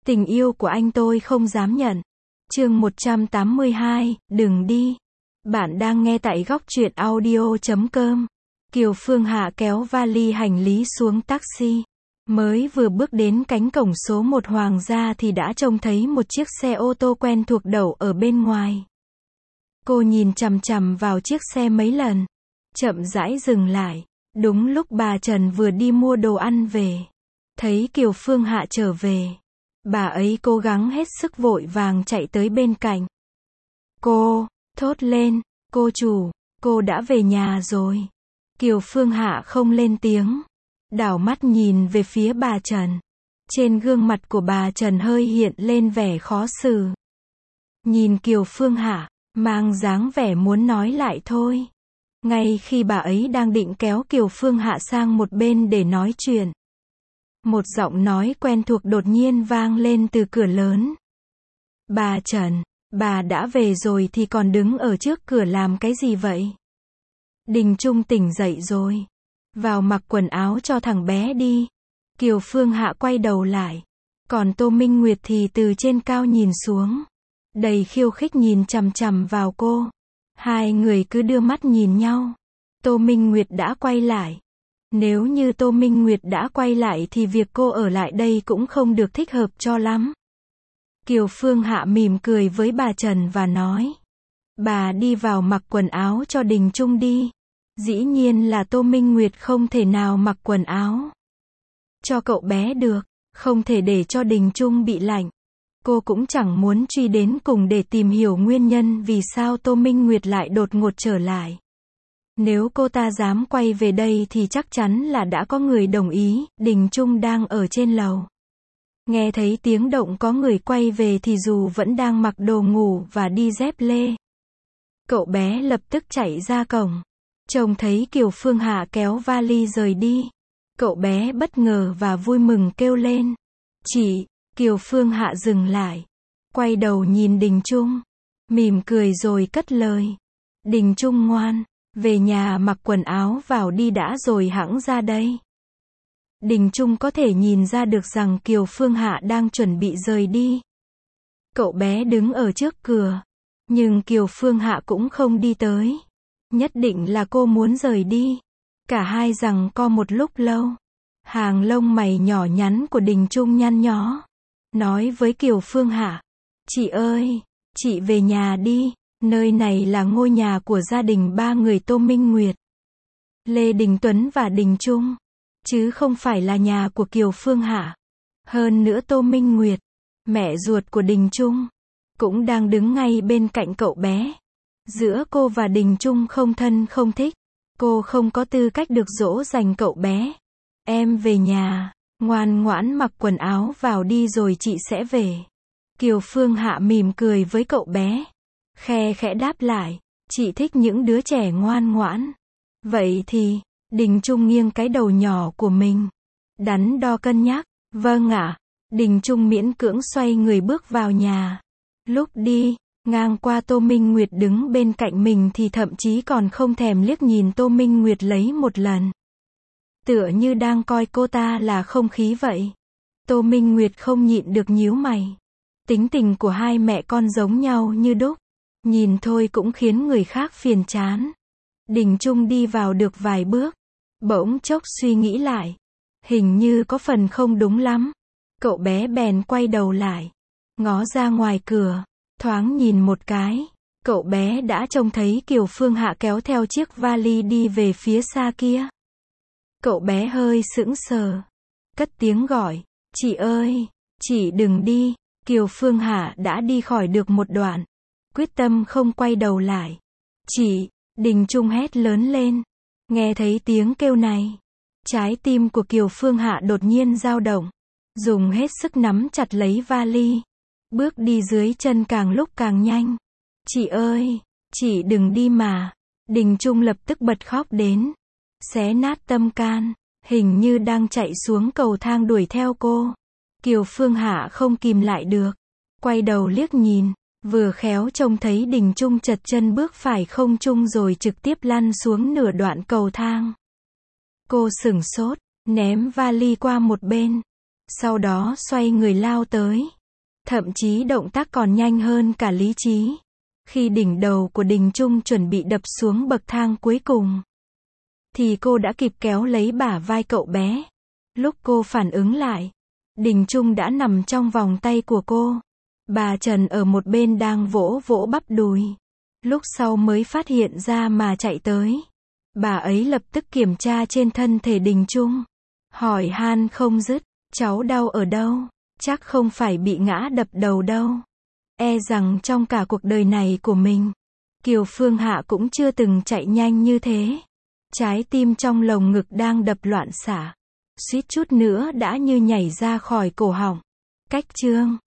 Tình yêu của anh tôi không dám nhận. Chương 182, đừng đi. Bạn đang nghe tại góc truyện audio.com. Kiều Phương Hạ kéo vali hành lý xuống taxi. Mới vừa bước đến cánh cổng số 1 Hoàng gia thì đã trông thấy một chiếc xe ô tô quen thuộc đậu ở bên ngoài. Cô nhìn chằm chằm vào chiếc xe mấy lần, chậm rãi dừng lại. Đúng lúc bà Trần vừa đi mua đồ ăn về, thấy Kiều Phương Hạ trở về, bà ấy cố gắng hết sức vội vàng chạy tới bên cạnh. Cô, thốt lên, cô chủ, cô đã về nhà rồi. Kiều Phương Hạ không lên tiếng, đảo mắt nhìn về phía bà Trần. Trên gương mặt của bà Trần hơi hiện lên vẻ khó xử. Nhìn Kiều Phương Hạ, mang dáng vẻ muốn nói lại thôi. Ngay khi bà ấy đang định kéo Kiều Phương Hạ sang một bên để nói chuyện, một giọng nói quen thuộc đột nhiên vang lên từ cửa lớn. Bà Trần, bà đã về rồi thì còn đứng ở trước cửa làm cái gì vậy? Đình Trung tỉnh dậy rồi. Vào mặc quần áo cho thằng bé đi. Kiều Phương Hạ quay đầu lại. Còn Tô Minh Nguyệt thì từ trên cao nhìn xuống, đầy khiêu khích nhìn chằm chằm vào cô. Hai người cứ đưa mắt nhìn nhau. Tô Minh Nguyệt đã quay lại. Nếu như Tô Minh Nguyệt đã quay lại thì việc cô ở lại đây cũng không được thích hợp cho lắm. Kiều Phương Hạ mỉm cười với bà Trần và nói. Bà đi vào mặc quần áo cho Đình Trung đi. Dĩ nhiên là Tô Minh Nguyệt không thể nào mặc quần áo cho cậu bé được, không thể để cho Đình Trung bị lạnh. Cô cũng chẳng muốn truy đến cùng để tìm hiểu nguyên nhân vì sao Tô Minh Nguyệt lại đột ngột trở lại. Nếu cô ta dám quay về đây thì chắc chắn là đã có người đồng ý. Đình Trung đang ở trên lầu. Nghe thấy tiếng động có người quay về thì dù vẫn đang mặc đồ ngủ và đi dép lê, cậu bé lập tức chạy ra cổng. Trông thấy Kiều Phương Hạ kéo vali rời đi, cậu bé bất ngờ và vui mừng kêu lên. Chị! Kiều Phương Hạ dừng lại, quay đầu nhìn Đình Trung, mỉm cười rồi cất lời. Đình Trung ngoan, về nhà mặc quần áo vào đi đã rồi hẵng ra đây. Đình Trung có thể nhìn ra được rằng Kiều Phương Hạ đang chuẩn bị rời đi. Cậu bé đứng ở trước cửa, nhưng Kiều Phương Hạ cũng không đi tới. Nhất định là cô muốn rời đi. Cả hai giằng co một lúc lâu. Hàng lông mày nhỏ nhắn của Đình Trung nhăn nhó, nói với Kiều Phương Hạ. Chị ơi, chị về nhà đi. Nơi này là ngôi nhà của gia đình ba người Tô Minh Nguyệt, Lê Đình Tuấn và Đình Trung, chứ không phải là nhà của Kiều Phương Hạ. Hơn nữa Tô Minh Nguyệt, mẹ ruột của Đình Trung, cũng đang đứng ngay bên cạnh cậu bé. Giữa cô và Đình Trung không thân không thích. Cô không có tư cách được dỗ dành cậu bé. Em về nhà, ngoan ngoãn mặc quần áo vào đi rồi chị sẽ về. Kiều Phương Hạ mỉm cười với cậu bé, khe khẽ đáp lại. Chị thích những đứa trẻ ngoan ngoãn. Vậy thì, Đình Trung nghiêng cái đầu nhỏ của mình, đắn đo cân nhắc. Vâng ạ. Đình Trung miễn cưỡng xoay người bước vào nhà. Lúc đi ngang qua Tô Minh Nguyệt đứng bên cạnh mình thì thậm chí còn không thèm liếc nhìn Tô Minh Nguyệt lấy một lần. Tựa như đang coi cô ta là không khí vậy. Tô Minh Nguyệt không nhịn được nhíu mày. Tính tình của hai mẹ con giống nhau như đúc. Nhìn thôi cũng khiến người khác phiền chán. Đình Trung đi vào được vài bước, bỗng chốc suy nghĩ lại. Hình như có phần không đúng lắm. Cậu bé bèn quay đầu lại, ngó ra ngoài cửa. Thoáng nhìn một cái, cậu bé đã trông thấy Kiều Phương Hạ kéo theo chiếc vali đi về phía xa kia. Cậu bé hơi sững sờ, cất tiếng gọi. Chị ơi, chị đừng đi. Kiều Phương Hạ đã đi khỏi được một đoạn, quyết tâm không quay đầu lại. Chị! Đình Trung hét lớn lên. Nghe thấy tiếng kêu này, trái tim của Kiều Phương Hạ đột nhiên dao động, dùng hết sức nắm chặt lấy vali. Bước đi dưới chân càng lúc càng nhanh. Chị ơi, chị đừng đi mà. Đình Trung lập tức bật khóc đến, xé nát tâm can, hình như đang chạy xuống cầu thang đuổi theo cô. Kiều Phương Hạ không kìm lại được, quay đầu liếc nhìn, vừa khéo trông thấy Đình Trung chật chân bước phải không trung rồi trực tiếp lăn xuống nửa đoạn cầu thang. Cô sửng sốt, ném vali qua một bên, sau đó xoay người lao tới. Thậm chí động tác còn nhanh hơn cả lý trí. Khi đỉnh đầu của Đình Trung chuẩn bị đập xuống bậc thang cuối cùng, thì cô đã kịp kéo lấy bả vai cậu bé. Lúc cô phản ứng lại, Đình Trung đã nằm trong vòng tay của cô. Bà Trần ở một bên đang vỗ vỗ bắp đùi. Lúc sau mới phát hiện ra mà chạy tới. Bà ấy lập tức kiểm tra trên thân thể Đình Trung. Hỏi han không dứt, cháu đau ở đâu? Chắc không phải bị ngã đập đầu đâu. E rằng trong cả cuộc đời này của mình, Kiều Phương Hạ cũng chưa từng chạy nhanh như thế. Trái tim trong lồng ngực đang đập loạn xạ. Suýt chút nữa đã như nhảy ra khỏi cổ họng. Cách chương